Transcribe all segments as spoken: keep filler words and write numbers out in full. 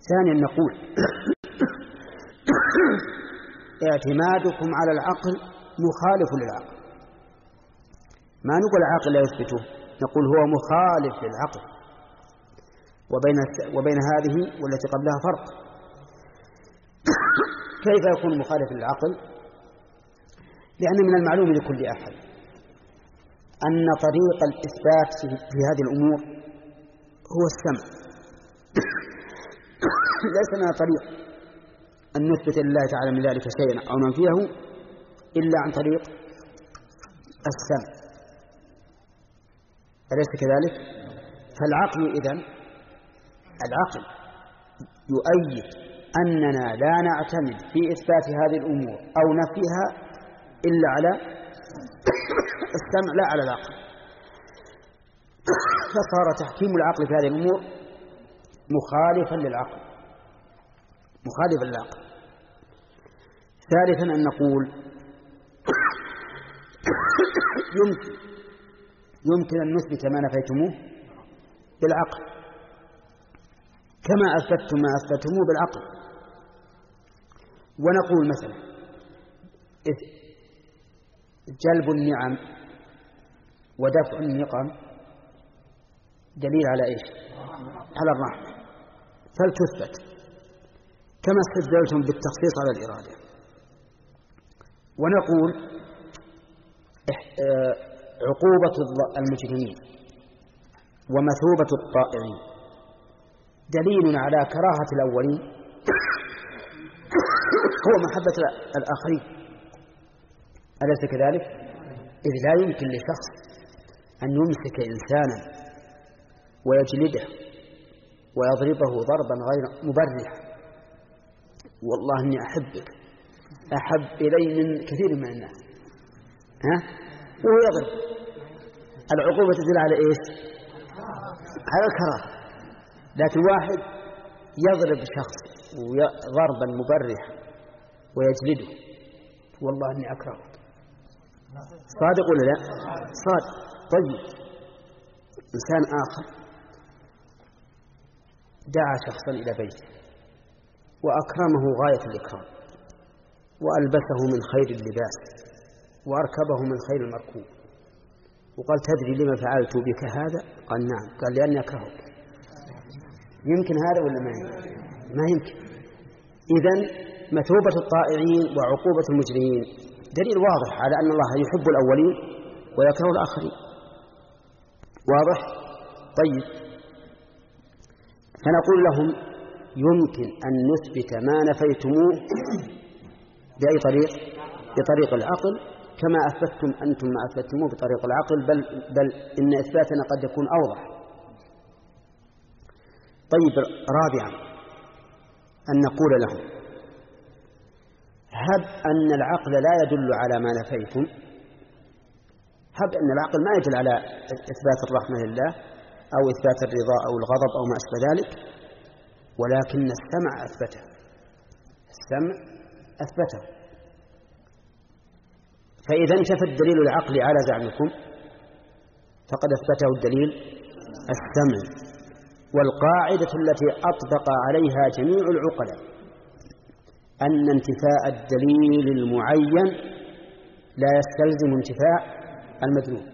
ثانيا نقول اعتمادكم على العقل مخالف للعقل. ما نقول العقل لا يثبته، نقول هو مخالف للعقل، وبين وبين هذه والتي قبلها فرق. كيف يكون مخالف للعقل؟ لأن من المعلوم لكل أحد أن طريق الإثبات في هذه الأمور هو السمع. ليس لنا طريق أن نثبت لله تعالى من ذلك شيئا أو ننفيه إلا عن طريق السمع، أليس كذلك؟ فالعقل إذن العقل يؤيد أننا لا نعتمد في إثبات هذه الأمور أو نفيها إلا على السمع لا على العقل. فصار تحكيم العقل في هذه الأمور مخالفا للعقل مخالفا للعقل. ثالثا أن نقول يمكن يمكن أن نثبت ما نفيتموه بالعقل كما أثبتتم ما أثبتموه بالعقل. ونقول مثلا جلب النعم ودفع النقم دليل على إيش؟ على الرحمة، فلتثبت كما استدلتم بالتخصيص على الإرادة. ونقول عقوبة المجرمين ومثوبة الطائعين دليل على كراهة الأولين هو محبة الآخرين، أليس كذلك؟ إذ لا يمكن لشخص أن يمسك إنسانا ويجلده ويضربه ضربا غير مبرح والله إني أحبك أحب إلي من كثير من الناس، ها؟ وهو يضرب. العقوبة تدل على إيش؟ على الكراهة. لكن واحد يضرب شخص ضربا مبرحا ويجلده والله إني أكرهك، صادق ولا لا؟ صادق. طيب إنسان آخر دعا شخصا إلى بيته وأكرمه غاية الإكرام وألبسه من خير اللباس وأركبه من خير المركوب وقال تدري لما فعلت بك هذا؟ قال نعم. قال لأني أكرهك. يمكن هذا ولا ما يمكن؟ ما يمكن. إذن مثوبة الطائعين وعقوبة المجرمين دليل واضح على أن الله يحب الأولين ويكره الآخرين. واضح؟ طيب فنقول لهم يمكن أن نثبت ما نفيتموه بأي طريق؟ بطريق العقل كما أثبتتم أنتم ما أثبتموه بطريق العقل، بل, بل إن إثباتنا قد يكون أوضح. طيب رابعا أن نقول لهم هب أن العقل لا يدل على ما نفيتم، هب أن العقل ما يدل على إثبات الرحمة لله أو إثبات الرضا أو الغضب أو ما أشبه ذلك، ولكن السمع أثبته السمع أثبته فإذا انتفى الدليل العقلي على زعمكم فقد أثبته الدليل السمع. والقاعدة التي أطبق عليها جميع العقلاء أن انتفاء الدليل المعين لا يستلزم انتفاء المدلول.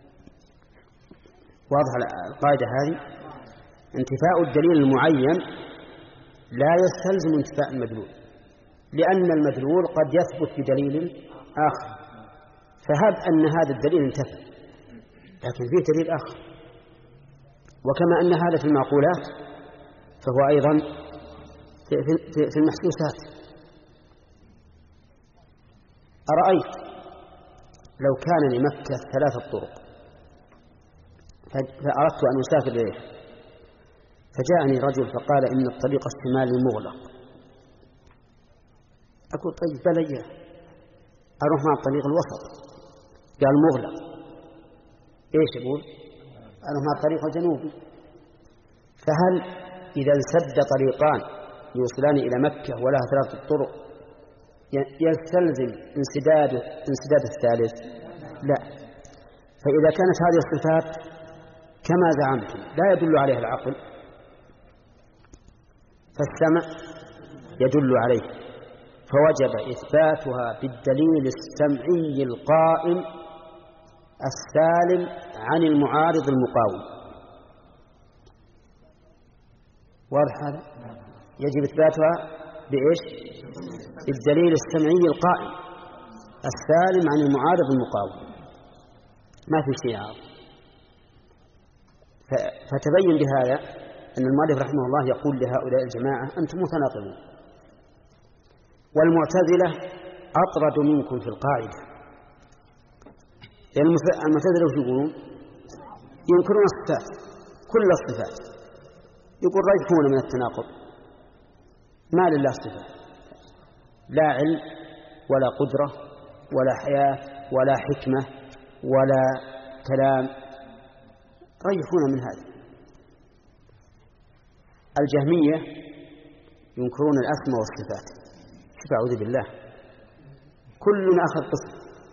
واضح القاعدة هذه؟ انتفاء الدليل المعين لا يستلزم انتفاء المدلول، لأن المدلول قد يثبت بدليل آخر. فهب أن هذا الدليل انتفى لكن فيه دليل آخر. وكما أن هذا في المعقولات فهو أيضا في المحسوسات. أرأيت لو كان لمكة ثلاثة طرق فأردت أن أسافر إليه فجاءني رجل فقال إن الطريق الشمالي مغلق، أقول طيب بلي أروح مع الطريق الوسط، قال مغلق، إيش يقول؟ أروح مع الطريق الجنوبي. فهل إذا انسد طريقان يوصلان إلى مكة ولها ثلاثة طرق يستلزم انسداد انسداد الثالث؟ لا. فإذا كانت هذه الصفات كما زعمتم لا يدل عليها العقل فالسمع يدل عليه، فوجب إثباتها بالدليل السمعي القائم السالم عن المعارض المقاوم. واضح هذا؟ يجب إثباتها بإيش؟ بالدليل السمعي القائم السالم عن المعارض المقاوم، ما في شيء عارض. فتبين بهذا أن المؤلف رحمه الله يقول لهؤلاء الجماعة أنتم متناقضون. والمعتزلة أطرد منكم في القاعدة، لأن المعتزلة وش يقولون؟ ينكرون الصفات، كل الصفات، يقول رجحون من التناقض، ما لله صفة، لا علم ولا قدرة ولا حياة ولا حكمة ولا كلام، رجحون من هذا. الجهمية ينكرون الأسماء والصفات، أعوذ بالله، كلنا أخذ قسم.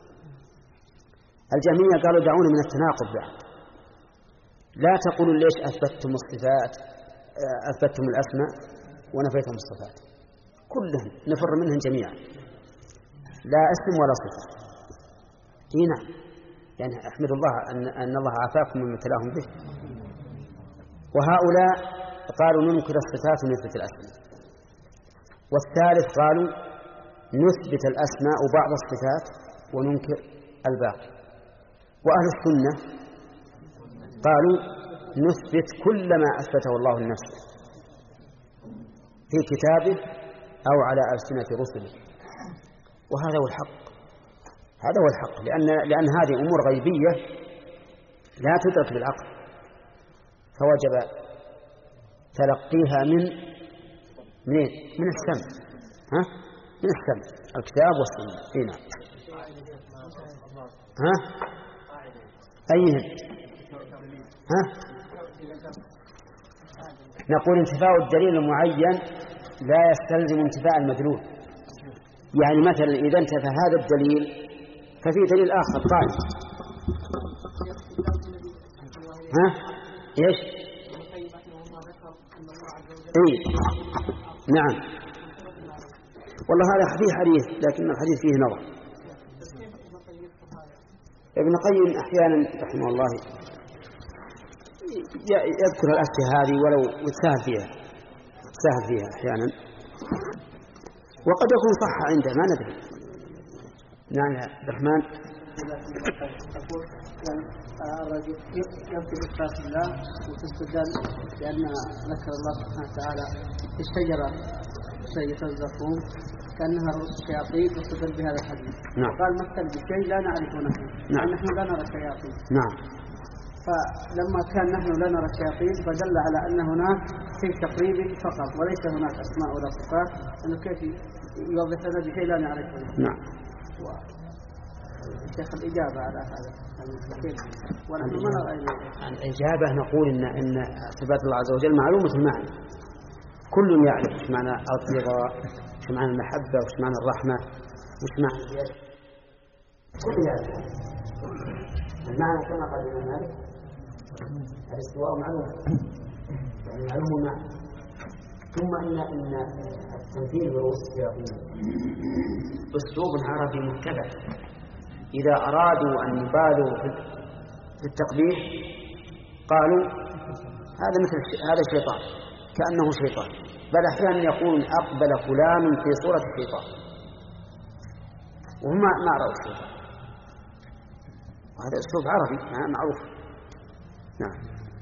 الجهمية قالوا دعونا من التناقض بعد، لا تقولوا ليش أثبتتم الصفات أثبتتم الأسماء ونفيتم الصفات، كلهم نفر منهم جميعا، لا اسم ولا صفة. إيه نعم، يعني أحمد الله أن, أن الله عافاكم مما ابتلاهم به. وهؤلاء قالوا ننكر الصفات ونثبت الأسماء. والثالث قالوا نثبت الأسماء وبعض الصفات وننكر الباقي. وأهل السنة قالوا نثبت كل ما أثبته الله لنفسه في كتابه أو على ألسنة رسله، وهذا هو الحق، هذا هو الحق، لأن, لأن هذه أمور غيبية لا تدرك بالعقل، فوجب تلقيها من من من السمع، ها من السمع، الكتاب والسنة. هنا ها أيهن؟ ها نقول انتفاء الدليل المعين لا يستلزم انتفاء المدلول. يعني مثلا إذا انتفى هذا الدليل ففي دليل آخر قائم. ها ايش؟ اي نعم، والله هذا فيه حديث لكن الحديث فيه نظر. ابن القيم احيانا رحمه الله يذكر الاشياء هذه ولو يتساهل فيها يتساهل فيها احيانا، وقد يكون صح عنده ما ندري. نعم يا عبد الرحمن. الرجل يمكن إثبات الله وتستدل لأن ذكر الله سبحانه وتعالى في الشجرة شجرة الزقوم كأنها رؤوس الشياطين واستدل بهذا الحديث. نعم. قال مثل بشيء لا نعرفه نحن. نعم. نحن لا نرى الشياطين. نعم. فلما كان نحن لا نرى الشياطين فدل على أن هناك شيء تقريبي فقط وليس هناك أسماء ولا صفات، أنه كيف يوضح لنا بشيء لا نعرفه. نعم. شيخ الإجابة على هذا ونحن ما نرى. الإجابة نقول إن إن صفات الله عز وجل معلومة المعنى، كل يعرف إيش معنى الرضا، إيش معنى المحبة، وإيش معنى الرحمة، وإيش معنى كل يعرف المعنى كما قال الإمام مالك الاستواء معلوم، يعني معلوم المعنى. ثم إن إن التمثيل برؤوس الشياطين أسلوب عربي متبع، إذا أرادوا أن يبالوا في التقبيح قالوا هذا مثل هذا شيطان، كأنه شيطان، بل أحيانا يقولون أقبل فلان في صورة الشيطان وهم ما رأوا الشيطان، وهذا أسلوب عربي معروف. نعم.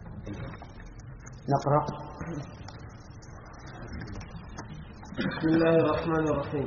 نقرأ. بسم الله الرحمن الرحيم.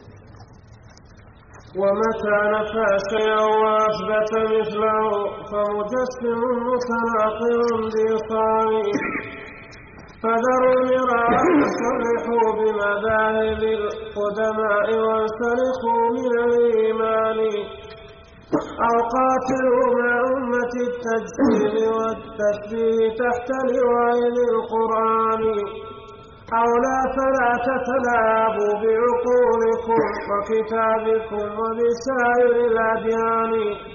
ومتى نفى شيئا وأثبت مثله فمجسم متناقض بإقراره، فذروا المراء وصرحوا بمذاهب القدماء وانسلخوا من الإيمان، أو قاتلوا مع أمة التجسيم والتشبيه تحت لواء القرآن، أو لا فلا تتلاعبوا بعقولكم وكتابكم وبسائر الأديان،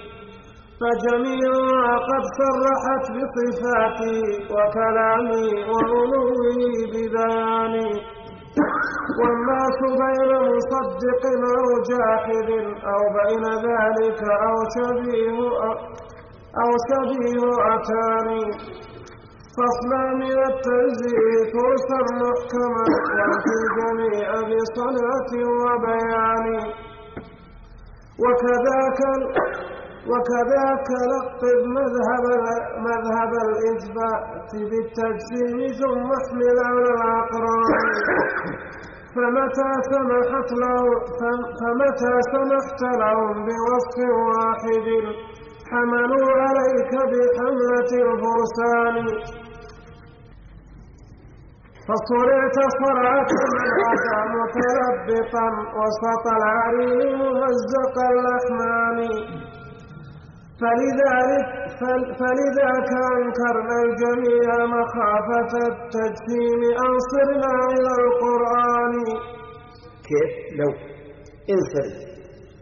فجميعها قد صرحت بصفاته وكلامه وعلوه ببيانه. والناس بين مصدق أو جاحد أو بين ذلك أو شبيه أو شبيه أتاني فاصنع من التنزيه فرسا محكما وفي الجميع بصلاة وبيان وكذاك وكذاك لقب مذهب مذهب الإثبات بالتجسيم ثم احمل على الأقران فمتى سمحت له فمتى سمحت لهم بوصف واحد حملوا عليك بحملة الفرسان فصرعت صرعة من أتى متلبطا وسط العرين ممزق اللحمان فلذلك فلذاك أنكرنا الجميع مخافة التجسيم أنصرنا إلى القرآن. كيف لو انصر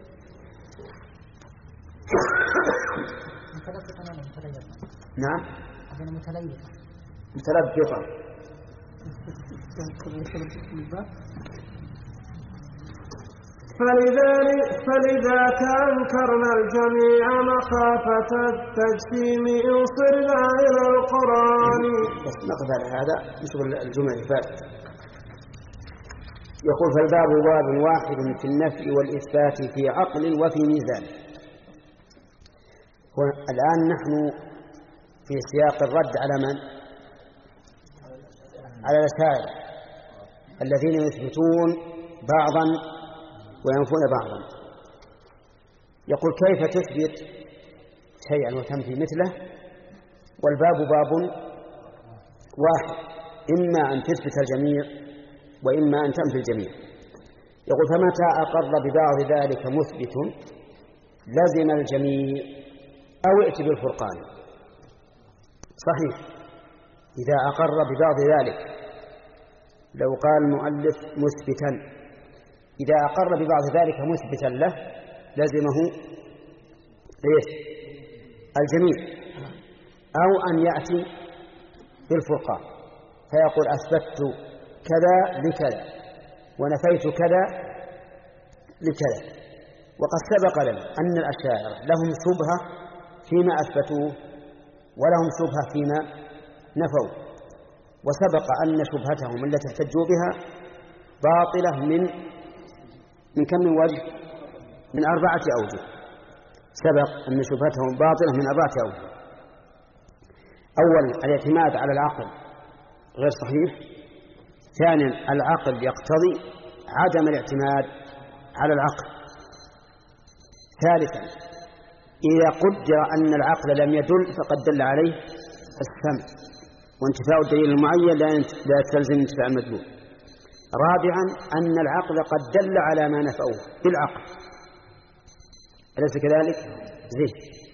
نعم متلبطا فلذلك فلذاك أنكرنا الجميع مخافة التجسيم انصرنا إلى القرآن. بس نقف على هذا نشغل الجمل الفاتحة. يقول فالباب باب واحد في النفي والإثبات في عقل وفي ميزان. الآن نحن في سياق الرد على من؟ على الأشاعرة الذين يثبتون بعضا وينفون بعضا. يقول كيف تثبت شيئا وتنفي مثله والباب باب واحد، إما أن تثبت الجميع وإما أن تنفي الجميع. يقول فمتى أقر ببعض ذلك مثبت لزم الجميع أو ائت بالفرقان. صحيح إذا أقر ببعض ذلك، لو قال المؤلف مثبتا، إذا أقر ببعض ذلك مثبتا له لزمه إيه؟ الجميع، أو أن يأتي بالفرقان فيقول أثبتت كذا لكذا ونفيت كذا لكذا. وقد سبق لنا أن الأشاعرة لهم شبهة فيما أثبتوه ولهم شبهة فيما نفوا، وسبق أن شبهتهم التي احتجوا بها باطلة من من كم من وجه؟ من أربعة أوجه. سبق أن شبهتهم باطلة من أربعة أوجه. أولا الاعتماد على العقل غير صحيح. ثانيا العقل يقتضي عدم الاعتماد على العقل. ثالثا إذا قدر أن العقل لم يدل فقد دل عليه السمع، وانتفاء الدليل المعين لا يستلزم انتفاء المدلول. رابعا أن العقل قد دل على ما نفعوه بالعقل، أليس كذلك؟ زين.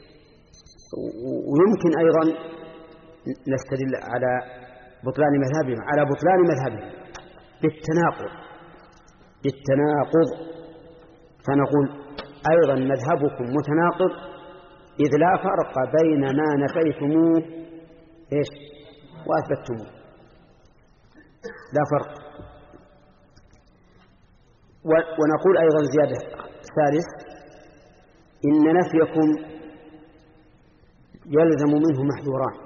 ويمكن أيضا نستدل على بطلان مذهبهم على بطلان مذهبهم بالتناقض بالتناقض فنقول أيضا مذهبكم متناقض إذ لا فرق بين ما نفيتموه إيش وأثبتموه، لا فرق. ونقول أيضا زيادة ثالث إن نفيكم يلزم منه محذوران.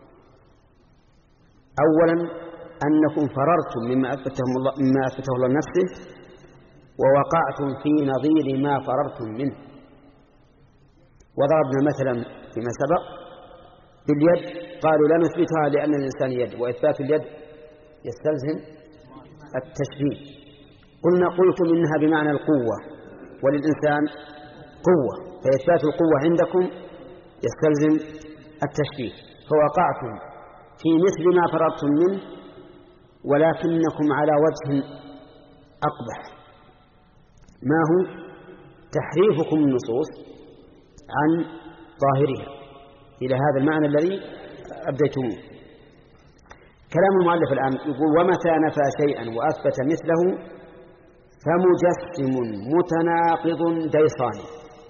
أولا أنكم فررتم مما أثبته الله, مما أثبته الله نفسه ووقعتم في نظير ما فررتم منه. وضربنا مثلا فيما سبق باليد، قالوا لا نثبتها لأن الإنسان يد، وإثبات اليد يستلزم التشبيه. قلنا قلتم إنها بمعنى القوة وللإنسان قوة، فإثبات القوة عندكم يستلزم التشبيه، فوقعتم في مثل ما فررتم منه ولكنكم على وجه أقبح، ما هو تحريفكم النصوص عن ظاهرها إلى هذا المعنى الذي أبديتموه. كلام المؤلف الآن يقول ومتى نفى شيئا وأثبت مثله فمجسم متناقض ديصاني.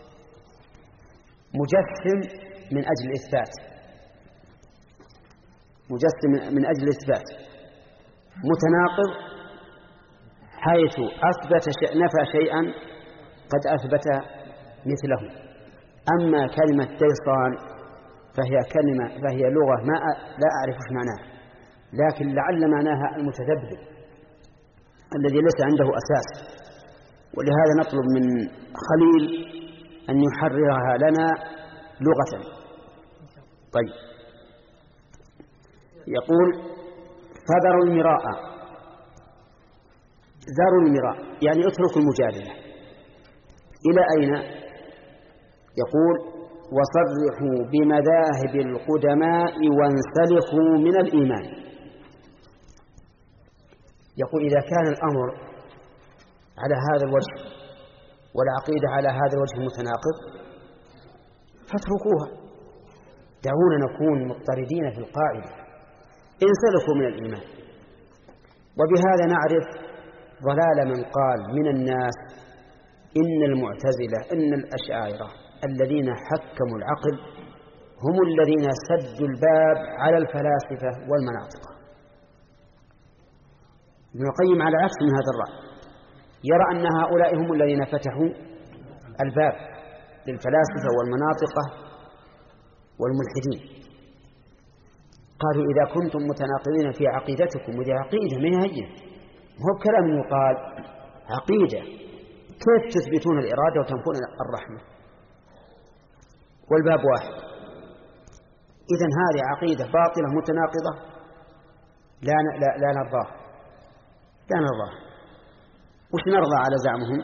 مجسم من أجل الإثبات، مجسم من أجل الإثبات، متناقض حيث أثبت شيء نفى شيئا قد أثبت مثله. أما كلمة ديصان فهي كلمة فهي لغة ما لا أعرف ايش معناها، لكن لعل معناها المتذبذب الذي ليس عنده أساس، ولهذا نطلب من خليل أن يحررها لنا لغة. طيب، يقول فذروا المراء، ذروا المراء يعني اتركوا المجادلة. إلى أين؟ يقول وصرحوا بمذاهب القدماء وانسلخوا من الإيمان. يقول إذا كان الأمر على هذا الوجه والعقيدة على هذا الوجه المتناقض فاتركوها، دعونا نكون مضطردين في القاعدة، انسلخوا من الإيمان. وبهذا نعرف ضلال من قال من الناس إن المعتزلة إن الأشاعرة الذين حكموا العقل هم الذين سدوا الباب على الفلاسفة والمناطق. ابن القيم على عكس من هذا الرأي، يرى أن هؤلاء هم الذين فتحوا الباب للفلاسفة والمناطقة والملحدين. قالوا إذا كنتم متناقضين في عقيدتكم، وذي عقيدة من هي هو كلام يقال عقيدة، كيف تثبتون الإرادة وتنفون الرحمة والباب واحد؟ إذن هذه عقيدة باطلة متناقضة لا لا لا نرضاها لا نرضاها. وش نرضى على زعمهم؟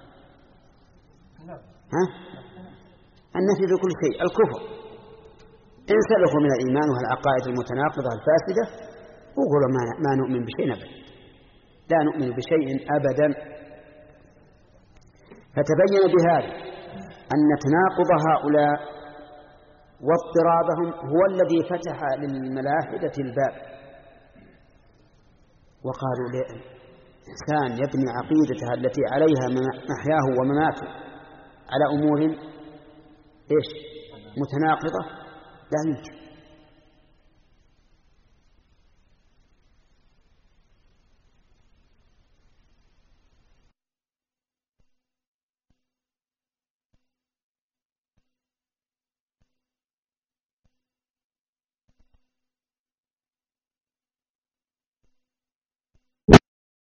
ها؟ النفي في كل شيء، الكفر. انسلخوا من الإيمان والعقائد المتناقضة الفاسدة وقولوا ما, ما نؤمن بشيء أبدا، لا نؤمن بشيء أبدا. فتبين بهذا أن تناقض هؤلاء واضطرابهم هو الذي فتح للملاحدة الباب، وقالوا لإنسان يبني عقيدتها التي عليها محياه ومماته على أمور إيش متناقضة لا يمكن.